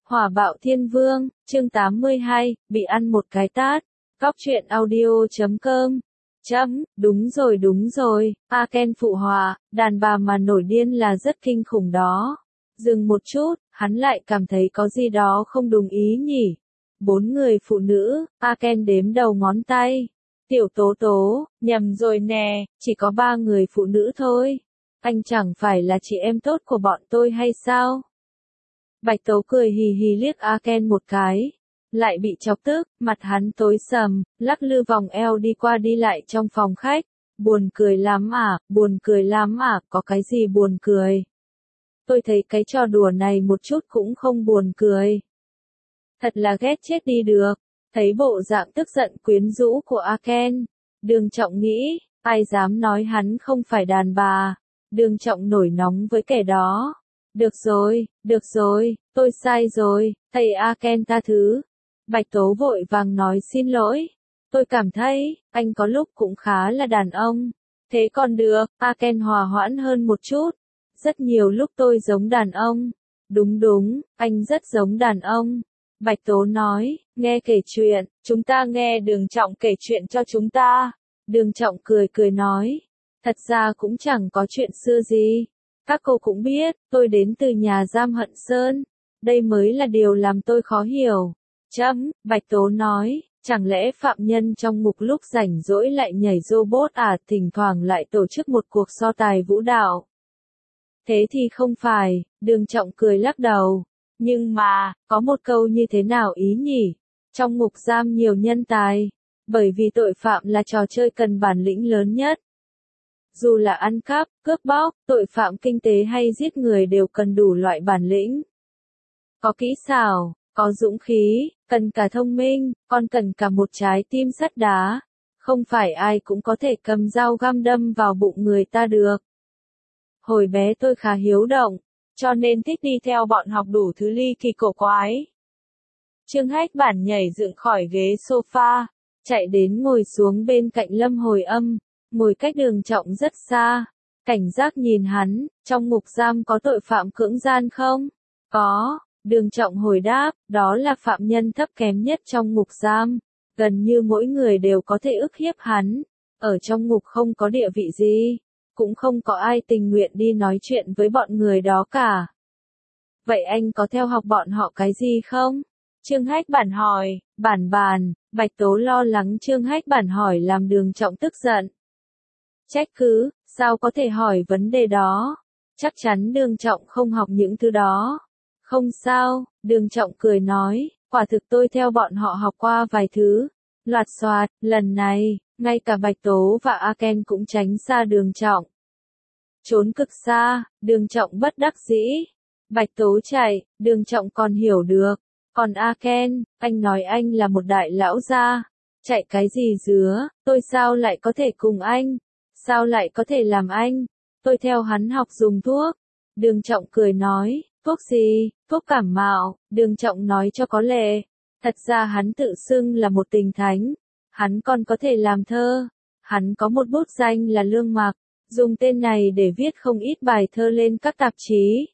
Hỏa bạo thiên vương, chương 82, bị ăn một cái tát. Cóc truyện audio.com. Đúng rồi, Aken phụ họa, đàn bà mà nổi điên là rất kinh khủng đó. Dừng một chút, hắn lại cảm thấy có gì đó không đúng ý nhỉ. 4 người phụ nữ, Aken đếm đầu ngón tay. Tiểu tố tố, nhầm rồi nè, chỉ có 3 người phụ nữ thôi. Anh chẳng phải là chị em tốt của bọn tôi hay sao? Bạch Tố cười hì hì liếc Aken một cái, lại bị chọc tức, mặt hắn tối sầm, lắc lư vòng eo đi qua đi lại trong phòng khách. Buồn cười lắm à, có cái gì buồn cười? Tôi thấy cái trò đùa này một chút cũng không buồn cười. Thật là ghét chết đi được. Thấy bộ dạng tức giận quyến rũ của Aken, Đường Trọng nghĩ, ai dám nói hắn không phải đàn bà. Đường Trọng nổi nóng với kẻ đó. Được rồi, tôi sai rồi, thầy Aken tha thứ. Bạch Tố vội vàng nói xin lỗi. Tôi cảm thấy, anh có lúc cũng khá là đàn ông. Thế còn được, Aken hòa hoãn hơn một chút. Rất nhiều lúc tôi giống đàn ông. Đúng, anh rất giống đàn ông. Bạch Tố nói, nghe kể chuyện, chúng ta nghe Đường Trọng kể chuyện cho chúng ta. Đường Trọng cười nói, thật ra cũng chẳng có chuyện xưa gì. Các cô cũng biết, tôi đến từ nhà giam Hận Sơn. Đây mới là điều làm tôi khó hiểu. Bạch Tố nói, chẳng lẽ phạm nhân trong ngục lúc rảnh rỗi lại nhảy robot à, thỉnh thoảng lại tổ chức một cuộc so tài vũ đạo. Thế thì không phải, Đường Trọng cười lắc đầu. Nhưng mà, có một câu như thế nào ý nhỉ? Trong ngục giam nhiều nhân tài. Bởi vì tội phạm là trò chơi cần bản lĩnh lớn nhất. Dù là ăn cắp, cướp bóc, tội phạm kinh tế hay giết người đều cần đủ loại bản lĩnh. Có kỹ xảo, có dũng khí, cần cả thông minh, còn cần cả một trái tim sắt đá. Không phải ai cũng có thể cầm dao găm đâm vào bụng người ta được. Hồi bé tôi khá hiếu động, cho nên thích đi theo bọn học đủ thứ ly kỳ cổ quái. Trương Hách Bản nhảy dựng khỏi ghế sofa, chạy đến ngồi xuống bên cạnh Lâm Hồi Âm, ngồi cách Đường Trọng rất xa, cảnh giác nhìn hắn, trong ngục giam có tội phạm cưỡng gian không? Có, Đường Trọng hồi đáp, đó là phạm nhân thấp kém nhất trong ngục giam, gần như mỗi người đều có thể ức hiếp hắn, ở trong ngục không có địa vị gì, cũng không có ai tình nguyện đi nói chuyện với bọn người đó cả. Vậy anh có theo học bọn họ cái gì không? Trương Hách Bản hỏi, bản, Bạch Tố lo lắng Trương Hách Bản hỏi làm Đường Trọng tức giận. Trách cứ, sao có thể hỏi vấn đề đó? Chắc chắn Đường Trọng không học những thứ đó. Không sao, Đường Trọng cười nói, quả thực tôi theo bọn họ học qua vài thứ. Loạt xoạt, lần này, ngay cả Bạch Tố và Aken cũng tránh xa Đường Trọng. Trốn cực xa, Đường Trọng bất đắc dĩ. Bạch Tố chạy, Đường Trọng còn hiểu được. Còn Aken, anh nói anh là một đại lão gia. Chạy cái gì dứa, tôi sao lại có thể cùng anh? Sao lại có thể làm anh? Tôi theo hắn học dùng thuốc. Đường Trọng cười nói, thuốc gì? Thuốc cảm mạo. Đường Trọng nói cho có lệ. Thật ra hắn tự xưng là một tình thánh. Hắn còn có thể làm thơ. Hắn có một bút danh là Lương Mặc, dùng tên này để viết không ít bài thơ lên các tạp chí.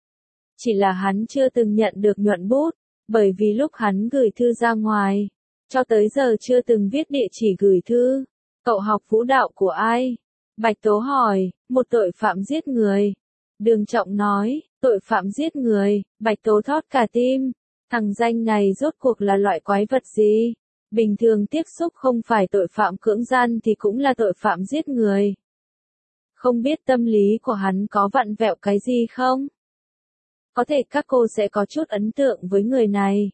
Chỉ là hắn chưa từng nhận được nhuận bút, bởi vì lúc hắn gửi thư ra ngoài, cho tới giờ chưa từng viết địa chỉ gửi thư. Cậu học vũ đạo của ai? Bạch Tố hỏi, một tội phạm giết người. Đường Trọng nói, tội phạm giết người. Bạch Tố thót cả tim. Thằng danh này rốt cuộc là loại quái vật gì? Bình thường tiếp xúc không phải tội phạm cưỡng gian thì cũng là tội phạm giết người. Không biết tâm lý của hắn có vặn vẹo cái gì không? Có thể các cô sẽ có chút ấn tượng với người này.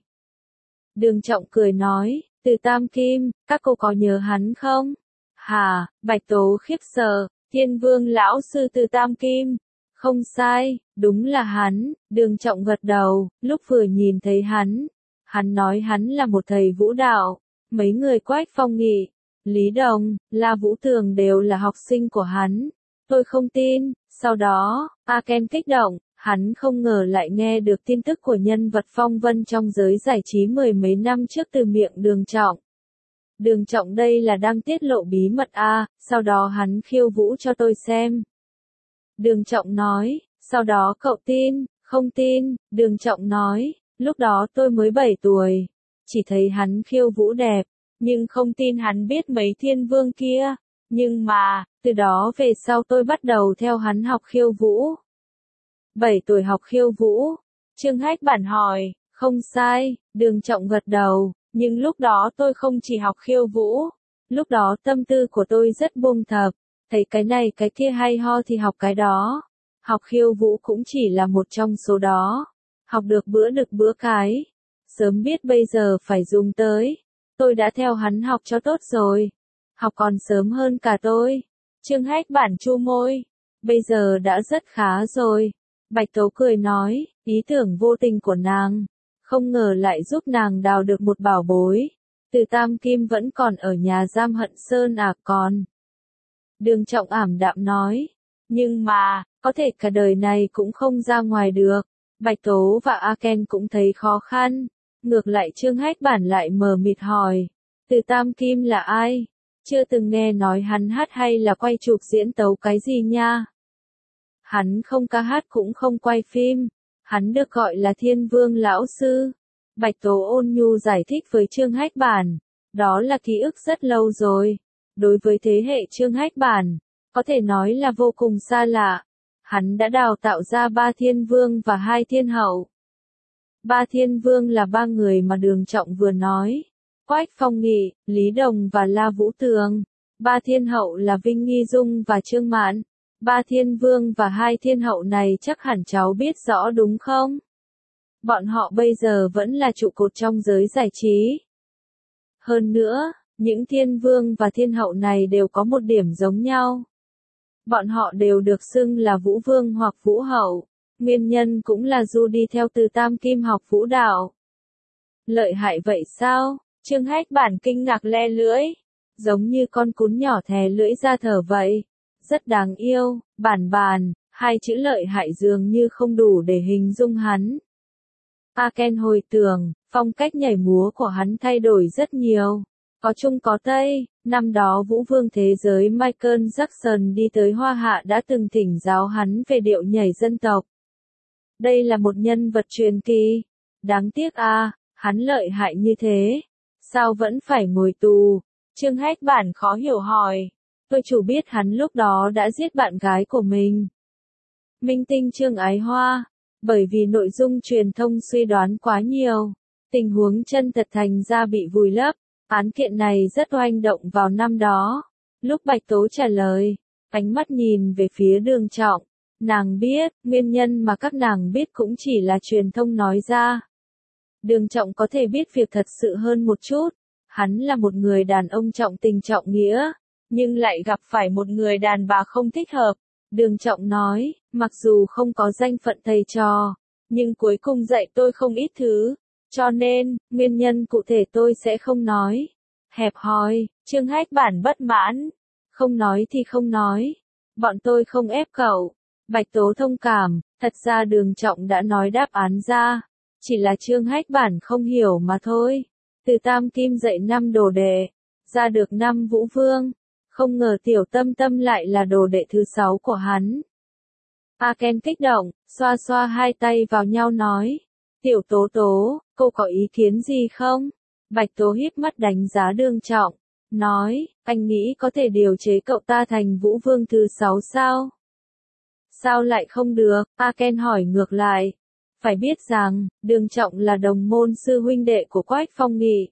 Đường Trọng cười nói, Từ Tam Kim, các cô có nhớ hắn không? Hả, Bạch Tố khiếp sợ, Thiên Vương lão sư Từ Tam Kim. Không sai, đúng là hắn. Đường Trọng gật đầu, lúc vừa nhìn thấy hắn nói hắn là một thầy vũ đạo. Mấy người Quách Phong Nghị, Lý Đồng, La Vũ Tường đều là học sinh của hắn. Tôi không tin. Sau đó, Aken kích động, hắn không ngờ lại nghe được tin tức của nhân vật phong vân trong giới giải trí mười mấy năm trước từ miệng Đường Trọng. Đường Trọng đây là đang tiết lộ bí mật à, sau đó hắn khiêu vũ cho tôi xem. Đường Trọng nói, sau đó cậu tin, không tin, Đường Trọng nói, Lúc đó tôi mới 7 tuổi, chỉ thấy hắn khiêu vũ đẹp, nhưng không tin hắn biết mấy thiên vương kia. Nhưng mà, từ đó về sau tôi bắt đầu theo hắn học khiêu vũ. 7 tuổi học khiêu vũ. Trương Hách Bản hỏi, không sai, Đường Trọng gật đầu, nhưng lúc đó tôi không chỉ học khiêu vũ. Lúc đó tâm tư của tôi rất buông thập, thấy cái này cái kia hay ho thì học cái đó. Học khiêu vũ cũng chỉ là một trong số đó. Học được bữa được bữa cái. Sớm biết bây giờ phải dùng tới. Tôi đã theo hắn học cho tốt rồi. Học còn sớm hơn cả tôi. Trương Hách Bản chu môi. Bây giờ đã rất khá rồi. Bạch Tố cười nói, ý tưởng vô tình của nàng. Không ngờ lại giúp nàng đào được một bảo bối. Từ Tam Kim vẫn còn ở nhà giam Hận Sơn à còn. Đường Trọng ảm đạm nói. Nhưng mà, có thể cả đời này cũng không ra ngoài được. Bạch Tố và A Ken cũng thấy khó khăn. Ngược lại Trương Hách Bản lại mờ mịt hỏi. Từ Tam Kim là ai? Chưa từng nghe nói hắn hát hay là quay chụp diễn tấu cái gì nha. Hắn không ca hát cũng không quay phim. Hắn được gọi là Thiên Vương Lão Sư. Bạch Tố ôn nhu giải thích với Trương Hách Bản. Đó là ký ức rất lâu rồi. Đối với thế hệ Trương Hách Bản, có thể nói là vô cùng xa lạ. Hắn đã đào tạo ra 3 thiên vương và 2 thiên hậu. 3 thiên vương là 3 người mà Đường Trọng vừa nói. Quách Phong Nghị, Lý Đồng và La Vũ Tường. 3 thiên hậu là Vinh Nghi Dung và Trương Mạn. 3 thiên vương và 2 thiên hậu này chắc hẳn cháu biết rõ đúng không? Bọn họ bây giờ vẫn là trụ cột trong giới giải trí. Hơn nữa, những thiên vương và thiên hậu này đều có một điểm giống nhau. Bọn họ đều được xưng là Vũ Vương hoặc Vũ Hậu. Nguyên nhân cũng là du đi theo Từ Tam Kim học vũ đạo. Lợi hại vậy sao? Trương Hách Bản kinh ngạc le lưỡi. Giống như con cún nhỏ thè lưỡi ra thở vậy. Rất đáng yêu, Bản, 2 chữ lợi hại dường như không đủ để hình dung hắn. A Ken hồi tưởng, phong cách nhảy múa của hắn thay đổi rất nhiều. Có Trung có Tây, năm đó Vũ Vương thế giới Michael Jackson đi tới Hoa Hạ đã từng thỉnh giáo hắn về điệu nhảy dân tộc. Đây là một nhân vật truyền kỳ. Đáng tiếc hắn lợi hại như thế. Sao vẫn phải ngồi tù? Trương Hách Bản khó hiểu hỏi. Tôi chủ biết hắn lúc đó đã giết bạn gái của mình. Minh tinh Trương Ái Hoa. Bởi vì nội dung truyền thông suy đoán quá nhiều. Tình huống chân thật thành ra bị vùi lấp. Án kiện này rất oanh động vào năm đó. Lúc Bạch Tố trả lời, ánh mắt nhìn về phía Đường Trọng. Nàng biết, nguyên nhân mà các nàng biết cũng chỉ là truyền thông nói ra. Đường Trọng có thể biết việc thật sự hơn một chút. Hắn là một người đàn ông trọng tình trọng nghĩa, nhưng lại gặp phải một người đàn bà không thích hợp. Đường Trọng nói, mặc dù không có danh phận thầy trò, nhưng cuối cùng dạy tôi không ít thứ. Cho nên, nguyên nhân cụ thể tôi sẽ không nói. Hẹp hòi, Trương Hách Bản bất mãn. Không nói thì không nói. Bọn tôi không ép cậu. Bạch Tố thông cảm, thật ra Đường Trọng đã nói đáp án ra. Chỉ là Trương Hách Bản không hiểu mà thôi. Từ Tam Kim dạy 5 đồ đệ, ra được 5 Vũ Vương. Không ngờ Tiểu Tâm Tâm lại là đồ đệ thứ 6 của hắn. A Ken kích động, xoa xoa hai tay vào nhau nói. Tiểu Tố Tố, cô có ý kiến gì không? Bạch Tố híp mắt đánh giá Đường Trọng, nói, anh nghĩ có thể điều chế cậu ta thành Vũ Vương thứ 6 sao? Sao lại không được? A Ken hỏi ngược lại. Phải biết rằng, Đường Trọng là đồng môn sư huynh đệ của Quách Phong Nghị.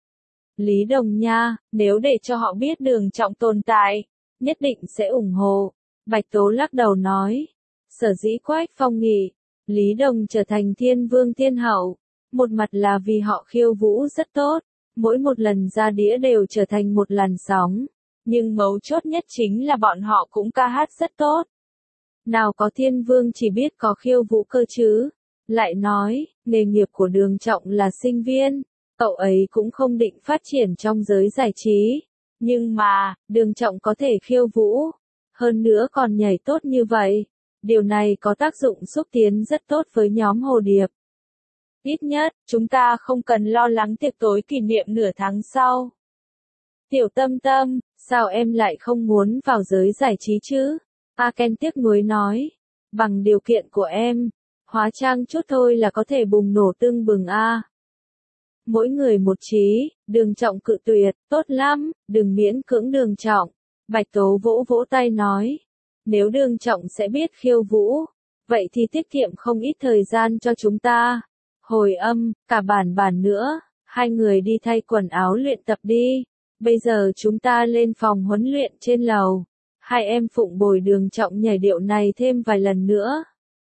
Lý Đồng nha, nếu để cho họ biết Đường Trọng tồn tại, nhất định sẽ ủng hộ. Bạch Tố lắc đầu nói. Sở dĩ Quách Phong Nghị, Lý Đồng trở thành thiên vương thiên hậu. Một mặt là vì họ khiêu vũ rất tốt, mỗi một lần ra đĩa đều trở thành một làn sóng. Nhưng mấu chốt nhất chính là bọn họ cũng ca hát rất tốt. Nào có thiên vương chỉ biết có khiêu vũ cơ chứ. Lại nói, nghề nghiệp của Đường Trọng là sinh viên, cậu ấy cũng không định phát triển trong giới giải trí. Nhưng mà, Đường Trọng có thể khiêu vũ, hơn nữa còn nhảy tốt như vậy. Điều này có tác dụng xúc tiến rất tốt với nhóm Hồ Điệp. Ít nhất, chúng ta không cần lo lắng tiệc tối kỷ niệm nửa tháng sau. Tiểu Tâm Tâm, sao em lại không muốn vào giới giải trí chứ? A Ken tiếc nuối nói. Bằng điều kiện của em, Hóa trang chút thôi là có thể bùng nổ tưng bừng a. Mỗi người một chí, Đường Trọng cự tuyệt, tốt lắm, đừng miễn cưỡng Đường Trọng. Bạch Tố vỗ vỗ tay nói, nếu Đường Trọng sẽ biết khiêu vũ, vậy thì tiết kiệm không ít thời gian cho chúng ta. Hồi Âm, cả bản nữa, hai người đi thay quần áo luyện tập đi. Bây giờ chúng ta lên phòng huấn luyện trên lầu. Hai em phụng bồi Đường Trọng nhảy điệu này thêm vài lần nữa.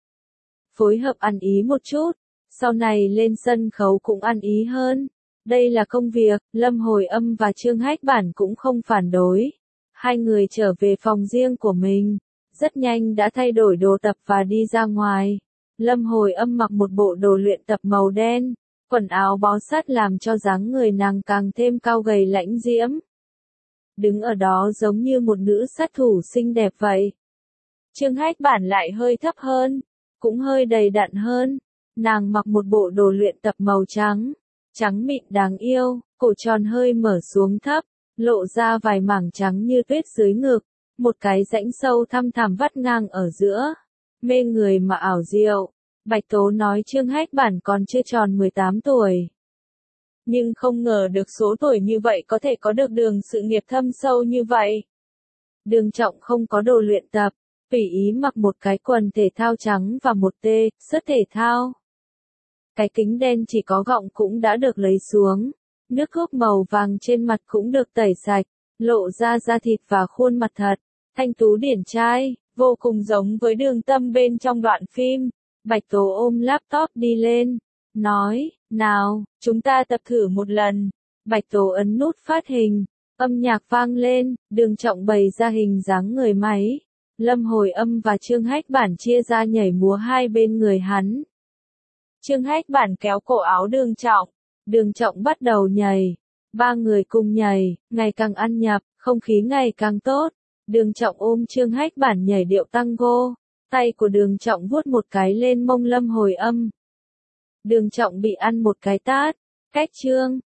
Phối hợp ăn ý một chút, sau này lên sân khấu cũng ăn ý hơn. Đây là công việc, Lâm Hồi Âm và Trương Hách Bản cũng không phản đối. Hai người trở về phòng riêng của mình, rất nhanh đã thay đổi đồ tập và đi ra ngoài. Lâm Hồi Âm mặc một bộ đồ luyện tập màu đen, quần áo bó sát làm cho dáng người nàng càng thêm cao gầy lãnh diễm. Đứng ở đó giống như một nữ sát thủ xinh đẹp vậy. Trương Hách Bản lại hơi thấp hơn, cũng hơi đầy đặn hơn. Nàng mặc một bộ đồ luyện tập màu trắng, trắng mịn đáng yêu, cổ tròn hơi mở xuống thấp, lộ ra vài mảng trắng như tuyết dưới ngực, một cái rãnh sâu thăm thẳm vắt ngang ở giữa, mê người mà ảo diệu. Bạch Tố nói Trương Hách Bản còn chưa tròn 18 tuổi. Nhưng không ngờ được số tuổi như vậy có thể có được đường sự nghiệp thâm sâu như vậy. Đường Trọng không có đồ luyện tập, tùy ý mặc một cái quần thể thao trắng và một sớt thể thao. Cái kính đen chỉ có gọng cũng đã được lấy xuống, nước thuốc màu vàng trên mặt cũng được tẩy sạch, lộ ra da thịt và khuôn mặt thật, thanh tú điển trai, vô cùng giống với Đường Tâm bên trong đoạn phim. Bạch Tố ôm laptop đi lên, nói, nào, chúng ta tập thử một lần. Bạch Tố ấn nút phát hình, âm nhạc vang lên, Đường Trọng bày ra hình dáng người máy. Lâm Hồi Âm và Trương Hách Bản chia ra nhảy múa hai bên người hắn. Trương Hách Bản kéo cổ áo Đường Trọng bắt đầu nhảy. Ba người cùng nhảy, ngày càng ăn nhập, không khí ngày càng tốt. Đường Trọng ôm Trương Hách Bản nhảy điệu tango, tay của Đường Trọng vuốt một cái lên mông Lâm Hồi Âm. Đường Trọng bị ăn một cái tát, cách Trương